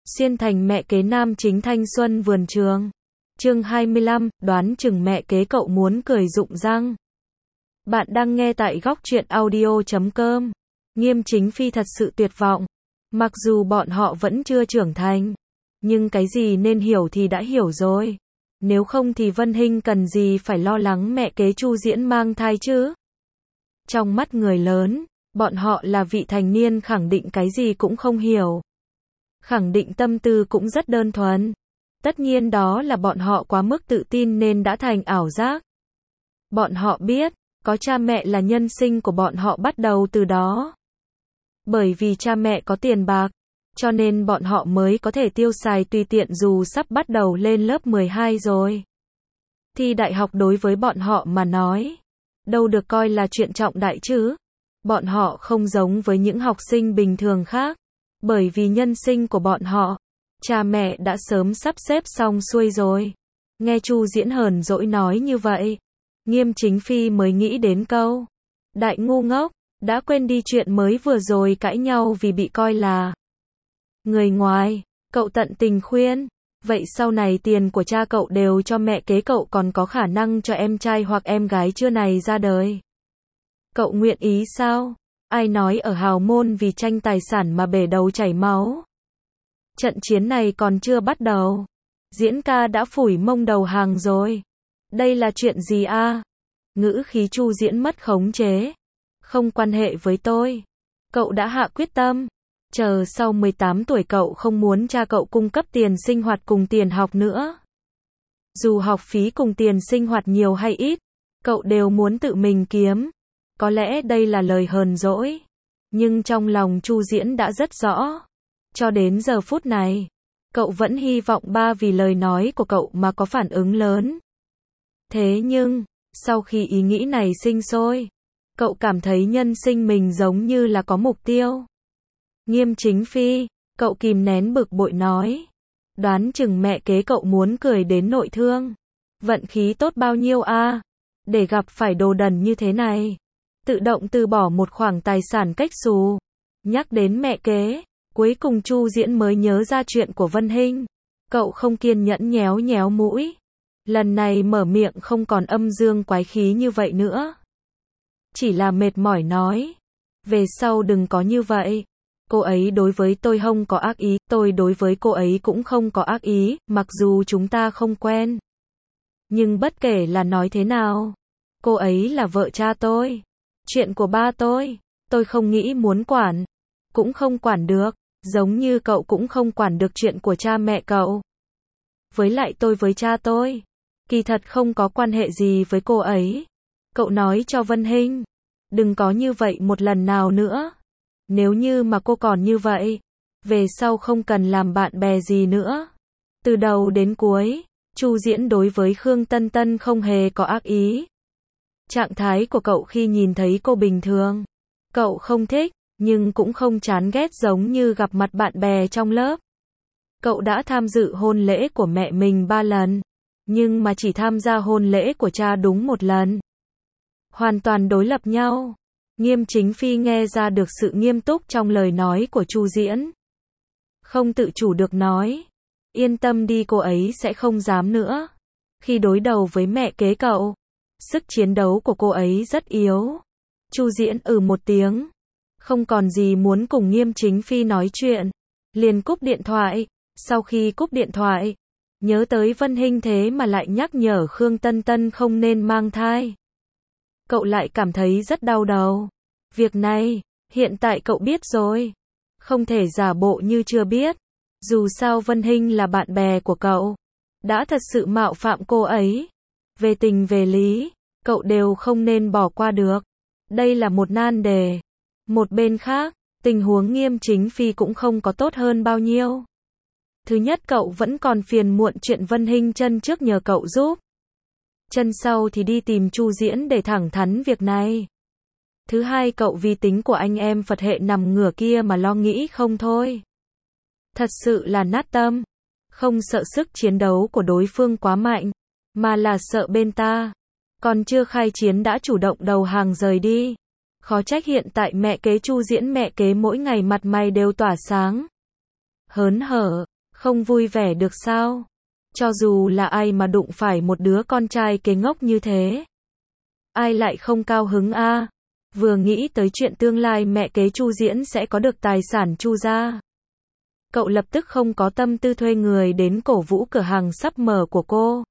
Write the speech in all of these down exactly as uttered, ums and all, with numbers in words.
Xuyên thành mẹ kế nam chính thanh xuân vườn trường. Chương hai mươi lăm, đoán chừng mẹ kế cậu muốn cười rụng răng. Bạn đang nghe tại góc truyện audio chấm com. Nghiêm Chính Phi thật sự tuyệt vọng. Mặc dù bọn họ vẫn chưa trưởng thành, nhưng cái gì nên hiểu thì đã hiểu rồi. Nếu không thì Vân Hinh cần gì phải lo lắng mẹ kế Chu Diễn mang thai chứ? Trong mắt người lớn, bọn họ là vị thành niên khẳng định cái gì cũng không hiểu. Khẳng định tâm tư cũng rất đơn thuần. Tất nhiên đó là bọn họ quá mức tự tin nên đã thành ảo giác. Bọn họ biết, có cha mẹ là nhân sinh của bọn họ bắt đầu từ đó. Bởi vì cha mẹ có tiền bạc, cho nên bọn họ mới có thể tiêu xài tùy tiện dù sắp bắt đầu lên lớp mười hai rồi. Thi đại học đối với bọn họ mà nói, đâu được coi là chuyện trọng đại chứ. Bọn họ không giống với những học sinh bình thường khác. Bởi vì nhân sinh của bọn họ, cha mẹ đã sớm sắp xếp xong xuôi rồi. Nghe Chu Diễn hờn dỗi nói như vậy, Nghiêm Chính Phi mới nghĩ đến câu đại ngu ngốc, đã quên đi chuyện mới vừa rồi cãi nhau vì bị coi là người ngoài. Cậu tận tình khuyên, vậy sau này tiền của cha cậu đều cho mẹ kế cậu, còn có khả năng cho em trai hoặc em gái chưa này ra đời. Cậu nguyện ý sao? Ai nói ở hào môn vì tranh tài sản mà bể đầu chảy máu. Trận chiến này còn chưa bắt đầu, Diễn ca đã phủi mông đầu hàng rồi. Đây là chuyện gì a? À? Ngữ khí Chu Diễn mất khống chế. Không quan hệ với tôi. Cậu đã hạ quyết tâm. Chờ sau mười tám tuổi cậu không muốn cha cậu cung cấp tiền sinh hoạt cùng tiền học nữa. Dù học phí cùng tiền sinh hoạt nhiều hay ít, cậu đều muốn tự mình kiếm. Có lẽ đây là lời hờn dỗi, nhưng trong lòng Chu Diễn đã rất rõ. Cho đến giờ phút này, cậu vẫn hy vọng ba vì lời nói của cậu mà có phản ứng lớn. Thế nhưng, sau khi ý nghĩ này sinh sôi, cậu cảm thấy nhân sinh mình giống như là có mục tiêu. Nghiêm Chính Phi, cậu kìm nén bực bội nói. Đoán chừng mẹ kế cậu muốn cười đến nội thương. Vận khí tốt bao nhiêu a, à? Để gặp phải đồ đần như thế này. Tự động từ bỏ một khoản tài sản cách xù. Nhắc đến mẹ kế, cuối cùng Chu Diễn mới nhớ ra chuyện của Vân Hinh. Cậu không kiên nhẫn nhéo nhéo mũi. Lần này mở miệng không còn âm dương quái khí như vậy nữa. Chỉ là mệt mỏi nói. Về sau đừng có như vậy. Cô ấy đối với tôi không có ác ý, tôi đối với cô ấy cũng không có ác ý, mặc dù chúng ta không quen. Nhưng bất kể là nói thế nào, cô ấy là vợ cha tôi. Chuyện của ba tôi, tôi không nghĩ muốn quản, cũng không quản được, giống như cậu cũng không quản được chuyện của cha mẹ cậu. Với lại tôi với cha tôi, kỳ thật không có quan hệ gì với cô ấy. Cậu nói cho Vân Hinh, đừng có như vậy một lần nào nữa. Nếu như mà cô còn như vậy, về sau không cần làm bạn bè gì nữa. Từ đầu đến cuối, Chu Diễn đối với Khương Tân Tân không hề có ác ý. Trạng thái của cậu khi nhìn thấy cô bình thường, cậu không thích, nhưng cũng không chán ghét giống như gặp mặt bạn bè trong lớp. Cậu đã tham dự hôn lễ của mẹ mình ba lần, nhưng mà chỉ tham gia hôn lễ của cha đúng một lần. Hoàn toàn đối lập nhau. Nghiêm Chính Phi nghe ra được sự nghiêm túc trong lời nói của Chu Diễn. Không tự chủ được nói. Yên tâm đi, cô ấy sẽ không dám nữa. Khi đối đầu với mẹ kế cậu, sức chiến đấu của cô ấy rất yếu. Chu Diễn ừ một tiếng. Không còn gì muốn cùng Nghiêm Chính Phi nói chuyện. Liền cúp điện thoại. Sau khi cúp điện thoại, nhớ tới Vân Hinh thế mà lại nhắc nhở Khương Tân Tân không nên mang thai. Cậu lại cảm thấy rất đau đầu. Việc này, hiện tại cậu biết rồi. Không thể giả bộ như chưa biết. Dù sao Vân Hinh là bạn bè của cậu. Đã thật sự mạo phạm cô ấy. Về tình về lý, cậu đều không nên bỏ qua được. Đây là một nan đề. Một bên khác, tình huống Nghiêm Chính Phi cũng không có tốt hơn bao nhiêu. Thứ nhất, cậu vẫn còn phiền muộn chuyện Vân Hinh chân trước nhờ cậu giúp. Chân sau thì đi tìm Chu Diễn để thẳng thắn việc này. Thứ hai, cậu vì tính của anh em Phật hệ nằm ngửa kia mà lo nghĩ không thôi. Thật sự là nát tâm. Không sợ sức chiến đấu của đối phương quá mạnh, mà là sợ bên ta còn chưa khai chiến đã chủ động đầu hàng rời đi. Khó trách hiện tại mẹ kế Chu Diễn mẹ kế mỗi ngày mặt mày đều tỏa sáng. Hớn hở, Không vui vẻ được sao? Cho dù là ai mà đụng phải một đứa con trai kế ngốc như thế, ai lại không cao hứng a? Vừa nghĩ tới chuyện tương lai mẹ kế Chu Diễn sẽ có được tài sản Chu gia, cậu lập tức không có tâm tư thuê người đến cổ vũ cửa hàng sắp mở của cô.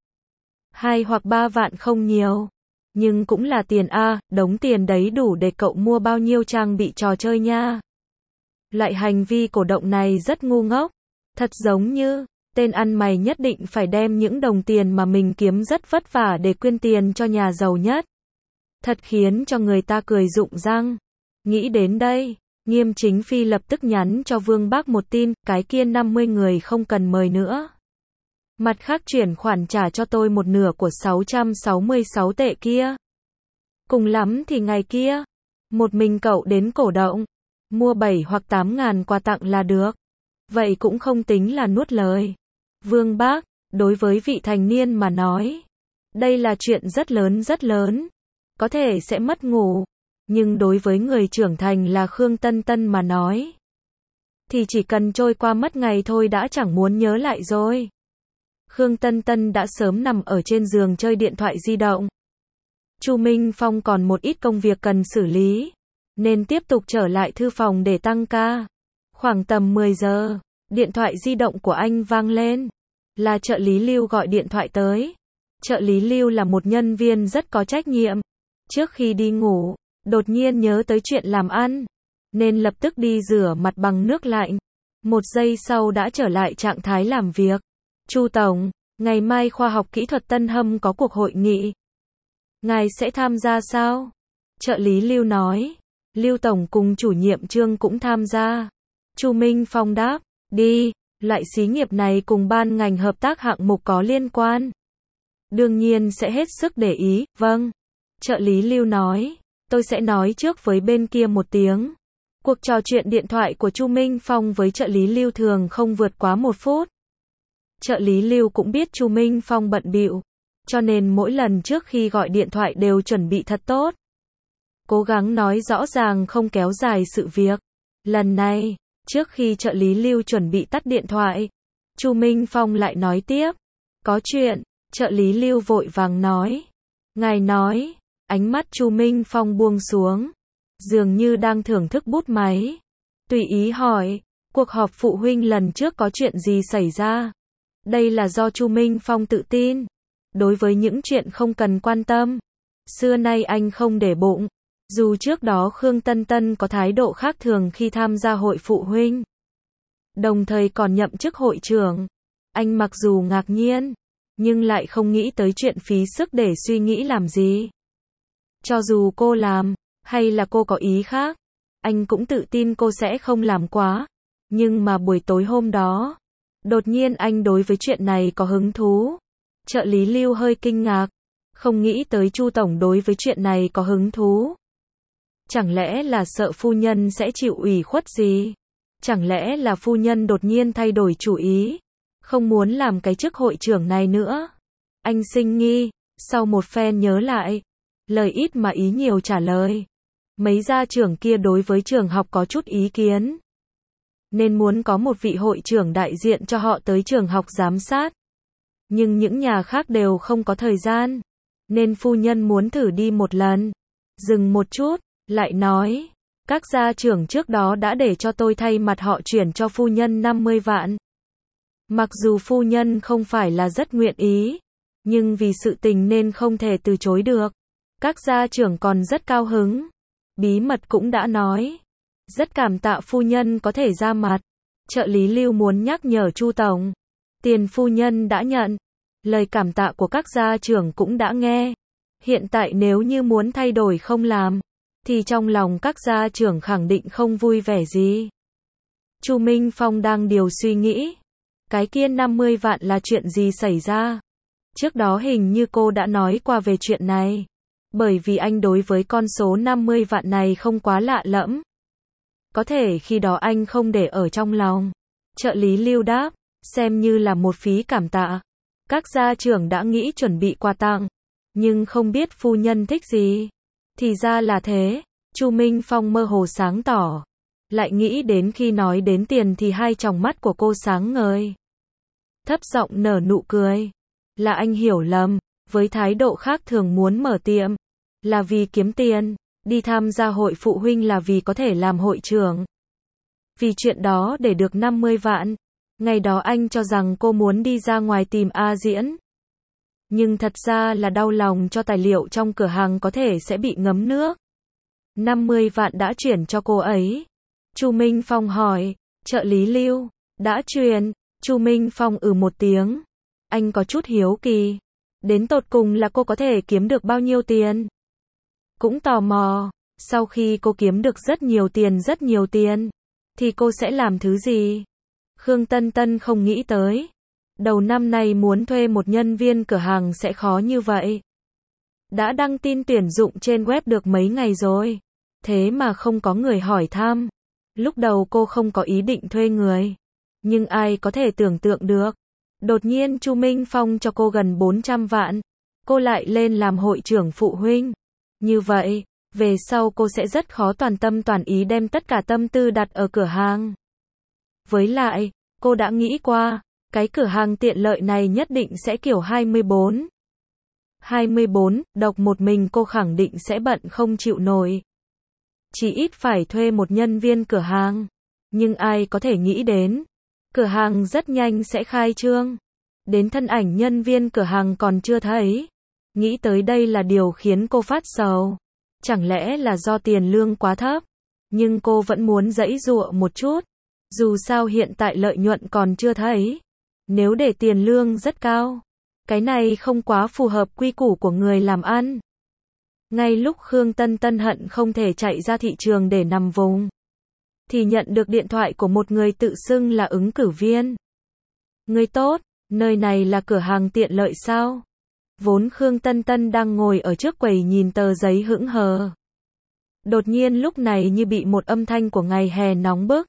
Hai hoặc ba vạn không nhiều, nhưng cũng là tiền a, đống tiền đấy đủ để cậu mua bao nhiêu trang bị trò chơi nha. Loại hành vi cổ động này rất ngu ngốc, thật giống như tên ăn mày nhất định phải đem những đồng tiền mà mình kiếm rất vất vả để quyên tiền cho nhà giàu nhất. Thật khiến cho người ta cười rụng răng. Nghĩ đến đây, Nghiêm Chính Phi lập tức nhắn cho Vương Bác một tin, cái kia năm mươi người không cần mời nữa. Mặt khác chuyển khoản trả cho tôi một nửa của sáu trăm sáu mươi sáu tệ kia. Cùng lắm thì ngày kia, một mình cậu đến cổ động, mua bảy hoặc tám ngàn quà tặng là được. Vậy cũng không tính là nuốt lời. Vương Bác, đối với vị thành niên mà nói, đây là chuyện rất lớn rất lớn. Có thể sẽ mất ngủ, nhưng đối với người trưởng thành là Khương Tân Tân mà nói, thì chỉ cần trôi qua mất ngày thôi đã chẳng muốn nhớ lại rồi. Khương Tân Tân đã sớm nằm ở trên giường chơi điện thoại di động. Chu Minh Phong còn một ít công việc cần xử lý, nên tiếp tục trở lại thư phòng để tăng ca. Khoảng tầm mười giờ, điện thoại di động của anh vang lên. Là trợ lý Lưu gọi điện thoại tới. Trợ lý Lưu là một nhân viên rất có trách nhiệm. Trước khi đi ngủ, đột nhiên nhớ tới chuyện làm ăn, nên lập tức đi rửa mặt bằng nước lạnh. Một giây sau đã trở lại trạng thái làm việc. Chu Tổng, ngày mai khoa học kỹ thuật Tân Hâm có cuộc hội nghị. Ngài sẽ tham gia sao? Trợ lý Lưu nói. Lưu Tổng cùng chủ nhiệm Trương cũng tham gia. Chu Minh Phong đáp, đi, loại xí nghiệp này cùng ban ngành hợp tác hạng mục có liên quan. Đương nhiên sẽ hết sức để ý, vâng. Trợ lý Lưu nói, tôi sẽ nói trước với bên kia một tiếng. Cuộc trò chuyện điện thoại của Chu Minh Phong với trợ lý Lưu thường không vượt quá một phút. Trợ lý Lưu cũng biết Chu Minh Phong bận bịu, cho nên mỗi lần trước khi gọi điện thoại đều chuẩn bị thật tốt. Cố gắng nói rõ ràng không kéo dài sự việc. Lần này, trước khi trợ lý Lưu chuẩn bị tắt điện thoại, Chu Minh Phong lại nói tiếp. Có chuyện, trợ lý Lưu vội vàng nói. Ngài nói, ánh mắt Chu Minh Phong buông xuống, dường như đang thưởng thức bút máy. Tùy ý hỏi, cuộc họp phụ huynh lần trước có chuyện gì xảy ra? Đây là do Chu Minh Phong tự tin. Đối với những chuyện không cần quan tâm, xưa nay anh không để bụng. Dù trước đó Khương Tân Tân có thái độ khác thường khi tham gia hội phụ huynh, đồng thời còn nhậm chức hội trưởng, anh mặc dù ngạc nhiên, nhưng lại không nghĩ tới chuyện phí sức để suy nghĩ làm gì. Cho dù cô làm, hay là cô có ý khác, anh cũng tự tin cô sẽ không làm quá. Nhưng mà buổi tối hôm đó, đột nhiên anh đối với chuyện này có hứng thú. Trợ lý Lưu hơi kinh ngạc, không nghĩ tới Chu Tổng đối với chuyện này có hứng thú. Chẳng lẽ là sợ phu nhân sẽ chịu ủy khuất gì? Chẳng lẽ là phu nhân đột nhiên thay đổi chủ ý, không muốn làm cái chức hội trưởng này nữa? Anh sinh nghi, sau một phen nhớ lại, lời ít mà ý nhiều trả lời. Mấy gia trưởng kia đối với trường học có chút ý kiến, nên muốn có một vị hội trưởng đại diện cho họ tới trường học giám sát. Nhưng những nhà khác đều không có thời gian, nên phu nhân muốn thử đi một lần. Dừng một chút, lại nói, các gia trưởng trước đó đã để cho tôi thay mặt họ chuyển cho phu nhân năm mươi vạn. Mặc dù phu nhân không phải là rất nguyện ý, nhưng vì sự tình nên không thể từ chối được. Các gia trưởng còn rất cao hứng. Bí mật cũng đã nói. Rất cảm tạ phu nhân có thể ra mặt. Trợ lý Lưu muốn nhắc nhở Chu Tổng. Tiền phu nhân đã nhận. Lời cảm tạ của các gia trưởng cũng đã nghe. Hiện tại nếu như muốn thay đổi không làm, thì trong lòng các gia trưởng khẳng định không vui vẻ gì. Chu Minh Phong đang điều suy nghĩ. Cái kia năm mươi vạn là chuyện gì xảy ra? Trước đó hình như cô đã nói qua về chuyện này. Bởi vì anh đối với con số năm mươi vạn này không quá lạ lẫm. Có thể khi đó anh không để ở trong lòng. Trợ lý Lưu đáp, xem như là một phí cảm tạ. Các gia trưởng đã nghĩ chuẩn bị quà tặng, nhưng không biết phu nhân thích gì. Thì ra là thế. Chu Minh Phong mơ hồ sáng tỏ. Lại nghĩ đến khi nói đến tiền thì hai tròng mắt của cô sáng ngời. thấp giọng nở nụ cười. Là anh hiểu lầm, với thái độ khác thường muốn mở tiệm, là vì kiếm tiền, đi tham gia hội phụ huynh là vì có thể làm hội trưởng. Vì chuyện đó để được năm mươi vạn, ngày đó anh cho rằng cô muốn đi ra ngoài tìm A Diễn. Nhưng thật ra là đau lòng cho tài liệu trong cửa hàng có thể sẽ bị ngấm nước. năm mươi vạn đã chuyển cho cô ấy. Chu Minh Phong hỏi, trợ lý Lưu, đã truyền, Chu Minh Phong ừ một tiếng. Anh có chút hiếu kỳ. Đến tột cùng là cô có thể kiếm được bao nhiêu tiền? Cũng tò mò, sau khi cô kiếm được rất nhiều tiền rất nhiều tiền, thì cô sẽ làm thứ gì? Khương Tân Tân không nghĩ tới. Đầu năm nay muốn thuê một nhân viên cửa hàng sẽ khó như vậy. Đã đăng tin tuyển dụng trên web được mấy ngày rồi. Thế mà không có người hỏi thăm. Lúc đầu cô không có ý định thuê người. Nhưng ai có thể tưởng tượng được. Đột nhiên Chu Minh Phong cho cô gần bốn trăm vạn. Cô lại lên làm hội trưởng phụ huynh. Như vậy, về sau cô sẽ rất khó toàn tâm toàn ý đem tất cả tâm tư đặt ở cửa hàng. Với lại, cô đã nghĩ qua, cái cửa hàng tiện lợi này nhất định sẽ kiểu hai mươi bốn. hai mươi bốn, độc một mình cô khẳng định sẽ bận không chịu nổi. Chỉ ít phải thuê một nhân viên cửa hàng. Nhưng ai có thể nghĩ đến, cửa hàng rất nhanh sẽ khai trương. Đến thân ảnh nhân viên cửa hàng còn chưa thấy. Nghĩ tới đây là điều khiến cô phát sầu. Chẳng lẽ là do tiền lương quá thấp? Nhưng cô vẫn muốn giãy giụa một chút. Dù sao hiện tại lợi nhuận còn chưa thấy. Nếu để tiền lương rất cao, cái này không quá phù hợp quy củ của người làm ăn. Ngay lúc Khương Tân Tân hận không thể chạy ra thị trường để nằm vùng, thì nhận được điện thoại của một người tự xưng là ứng cử viên. Người tốt, nơi này là cửa hàng tiện lợi sao? Vốn Khương Tân Tân đang ngồi ở trước quầy nhìn tờ giấy hững hờ. Đột nhiên lúc này như bị một âm thanh của ngày hè nóng bức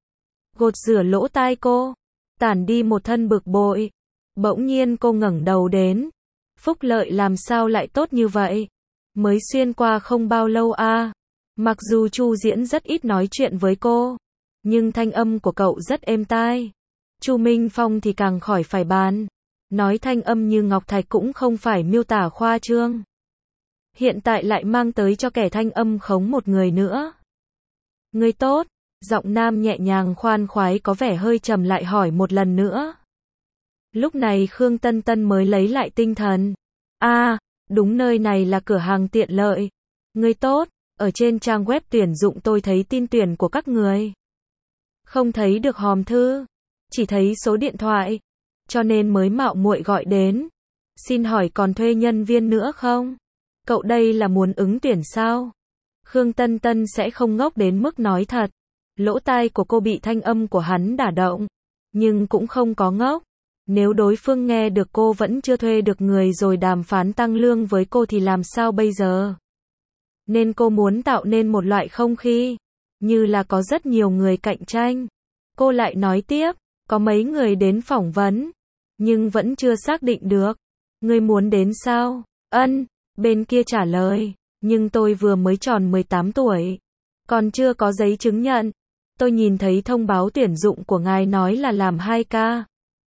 gột rửa lỗ tai cô, tản đi một thân bực bội. Bỗng nhiên cô ngẩng đầu đến. Phúc Lợi làm sao lại tốt như vậy? Mới xuyên qua không bao lâu a. À. Mặc dù Chu Diễn rất ít nói chuyện với cô, nhưng thanh âm của cậu rất êm tai. Chu Minh Phong thì càng khỏi phải bàn. Nói thanh âm như ngọc thạch cũng không phải miêu tả khoa trương. Hiện tại lại mang tới cho kẻ thanh âm khống một người nữa. Người tốt, giọng nam nhẹ nhàng khoan khoái có vẻ hơi trầm lại hỏi một lần nữa. Lúc này Khương Tân Tân mới lấy lại tinh thần. A, à, đúng nơi này là cửa hàng tiện lợi. Người tốt, ở trên trang web tuyển dụng tôi thấy tin tuyển của các người. Không thấy được hòm thư, chỉ thấy số điện thoại, cho nên mới mạo muội gọi đến. Xin hỏi còn thuê nhân viên nữa không? Cậu đây là muốn ứng tuyển sao? Khương Tân Tân sẽ không ngốc đến mức nói thật. Lỗ tai của cô bị thanh âm của hắn đả động, nhưng cũng không có ngốc. Nếu đối phương nghe được cô vẫn chưa thuê được người rồi đàm phán tăng lương với cô thì làm sao bây giờ? Nên cô muốn tạo nên một loại không khí, như là có rất nhiều người cạnh tranh. Cô lại nói tiếp, có mấy người đến phỏng vấn, nhưng vẫn chưa xác định được. Người muốn đến sao? Ân, bên kia trả lời, nhưng tôi vừa mới tròn mười tám tuổi, còn chưa có giấy chứng nhận. Tôi nhìn thấy thông báo tuyển dụng của ngài nói là làm hai ca.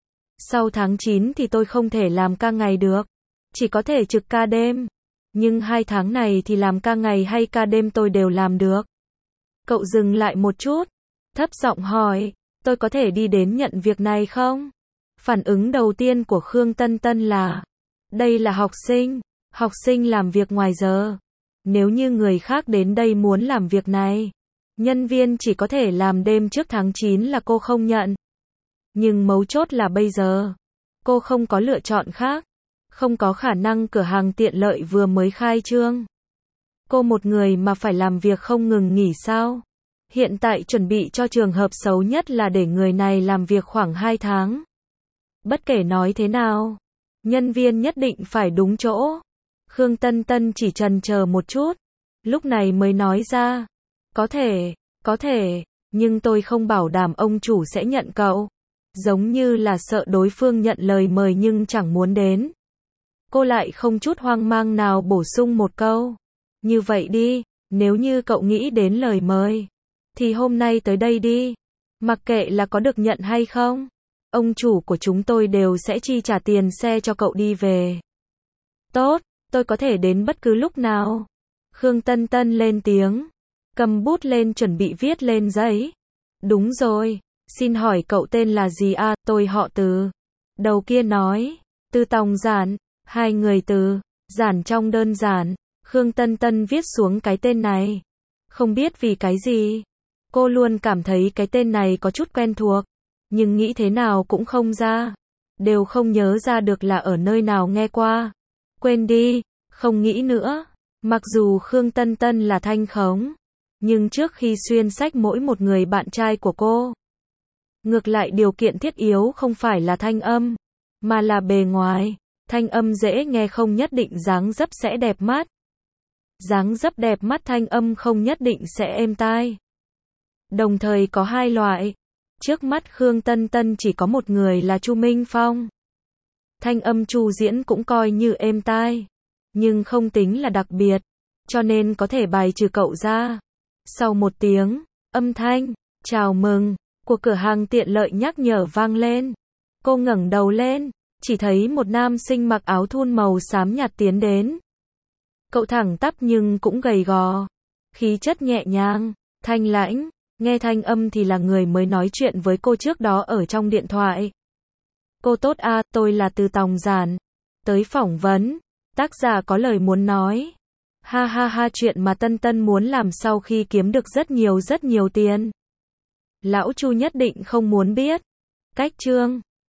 Sau tháng chín thì tôi không thể làm ca ngày được, chỉ có thể trực ca đêm. Nhưng hai tháng này thì làm ca ngày hay ca đêm tôi đều làm được. Cậu dừng lại một chút, thấp giọng hỏi, tôi có thể đi đến nhận việc này không? Phản ứng đầu tiên của Khương Tân Tân là, đây là học sinh, học sinh làm việc ngoài giờ. Nếu như người khác đến đây muốn làm việc này, nhân viên chỉ có thể làm đêm trước tháng chín là cô không nhận. Nhưng mấu chốt là bây giờ, cô không có lựa chọn khác. Không có khả năng cửa hàng tiện lợi vừa mới khai trương. Cô một người mà phải làm việc không ngừng nghỉ sao? Hiện tại chuẩn bị cho trường hợp xấu nhất là để người này làm việc khoảng hai tháng. Bất kể nói thế nào, nhân viên nhất định phải đúng chỗ. Khương Tân Tân chỉ chần chờ một chút, lúc này mới nói ra. Có thể, có thể, nhưng tôi không bảo đảm ông chủ sẽ nhận cậu. Giống như là sợ đối phương nhận lời mời nhưng chẳng muốn đến. Cô lại không chút hoang mang nào bổ sung một câu. Như vậy đi, nếu như cậu nghĩ đến lời mời, thì hôm nay tới đây đi. Mặc kệ là có được nhận hay không. Ông chủ của chúng tôi đều sẽ chi trả tiền xe cho cậu đi về. Tốt, tôi có thể đến bất cứ lúc nào. Khương Tân Tân lên tiếng, cầm bút lên chuẩn bị viết lên giấy. Đúng rồi, xin hỏi cậu tên là gì à, tôi họ Từ. Đầu kia nói, Từ Tòng Giản, hai người Từ, Giản trong đơn giản. Khương Tân Tân viết xuống cái tên này. Không biết vì cái gì, cô luôn cảm thấy cái tên này có chút quen thuộc, nhưng nghĩ thế nào cũng không ra, đều không nhớ ra được là ở nơi nào nghe qua. Quên đi, không nghĩ nữa. Mặc dù Khương Tân Tân là thanh khống, nhưng trước khi xuyên sách mỗi một người bạn trai của cô, ngược lại điều kiện thiết yếu không phải là thanh âm, mà là bề ngoài. Thanh âm dễ nghe không nhất định dáng dấp sẽ đẹp mắt. Dáng dấp đẹp mắt thanh âm không nhất định sẽ êm tai. Đồng thời có hai loại. Trước mắt Khương Tân Tân chỉ có một người là Chu Minh Phong. Thanh âm Chu diễn cũng coi như êm tai, nhưng không tính là đặc biệt, cho nên có thể bài trừ cậu ra. Sau một tiếng, âm thanh chào mừng của cửa hàng tiện lợi nhắc nhở vang lên. Cô ngẩng đầu lên, chỉ thấy một nam sinh mặc áo thun màu xám nhạt tiến đến. Cậu thẳng tắp nhưng cũng gầy gò, khí chất nhẹ nhàng, thanh lãnh, nghe thanh âm thì là người mới nói chuyện với cô trước đó ở trong điện thoại. Cô tốt à, tôi là Từ Tòng Giản, tới phỏng vấn, tác giả có lời muốn nói. Ha ha ha, chuyện mà Tân Tân muốn làm sau khi kiếm được rất nhiều rất nhiều tiền. Lão Chu nhất định không muốn biết. Cách chương